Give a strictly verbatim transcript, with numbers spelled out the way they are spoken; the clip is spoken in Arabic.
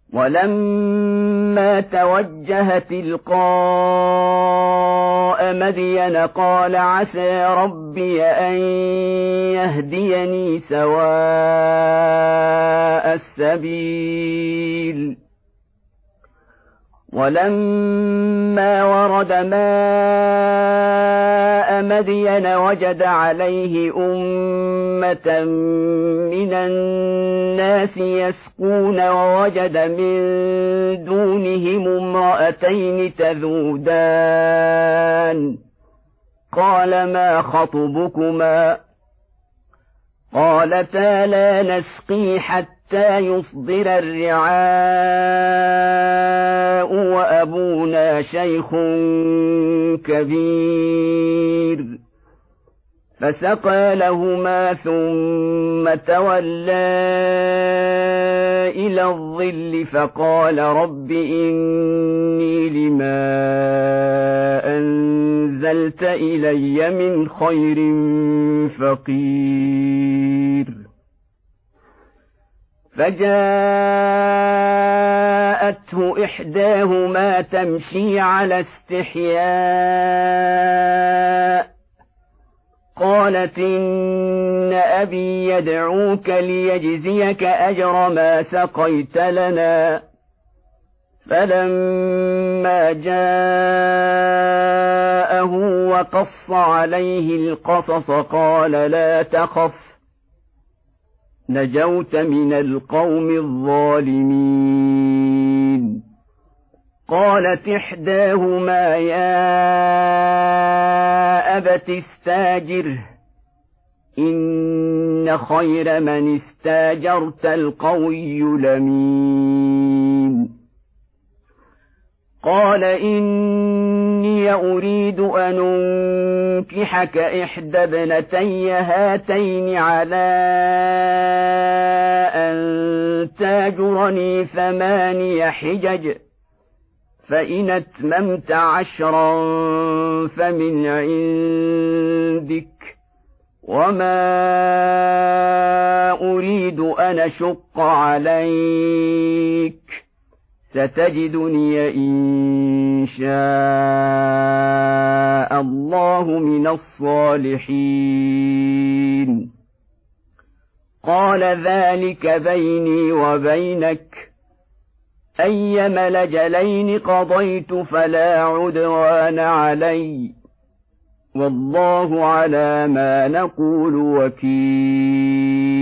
ولما توجه تلقاء مدين قال عسى ربي أن يهديني سواء السبيل ولما ورد ماء مدين وجد عليه أمة من الناس يسقون ووجد من دونهم امرأتين تذودان قال ما خطبكما قالتا لا نسقي حتى يصدر الرعاء وأبونا شيخ كبير فسقى لهما ثم تولى إلى الظل فقال رب إني لما أنزلت إلي من خير فقير فجاءته إحداهما تمشي على استحياء قالت إن أبي يدعوك ليجزيك أجر ما سقيت لنا فلما جاءه وقص عليه القصص قال لا تخف نجوت من القوم الظالمين قالت إحداهما يا أبت استاجره إن خير من استاجرت القوي الأمين قال إني أريد أن أنكحك إحدى ابنتي هاتين على أن تاجرني ثماني حجج فإن أتممت عشرا فمن عندك وما أريد أن أشق عليك ستجدني إن شاء الله من الصالحين قال ذلك بيني وبينك أيما الأجلين قضيت فلا عدوان علي والله على ما نقول وكيل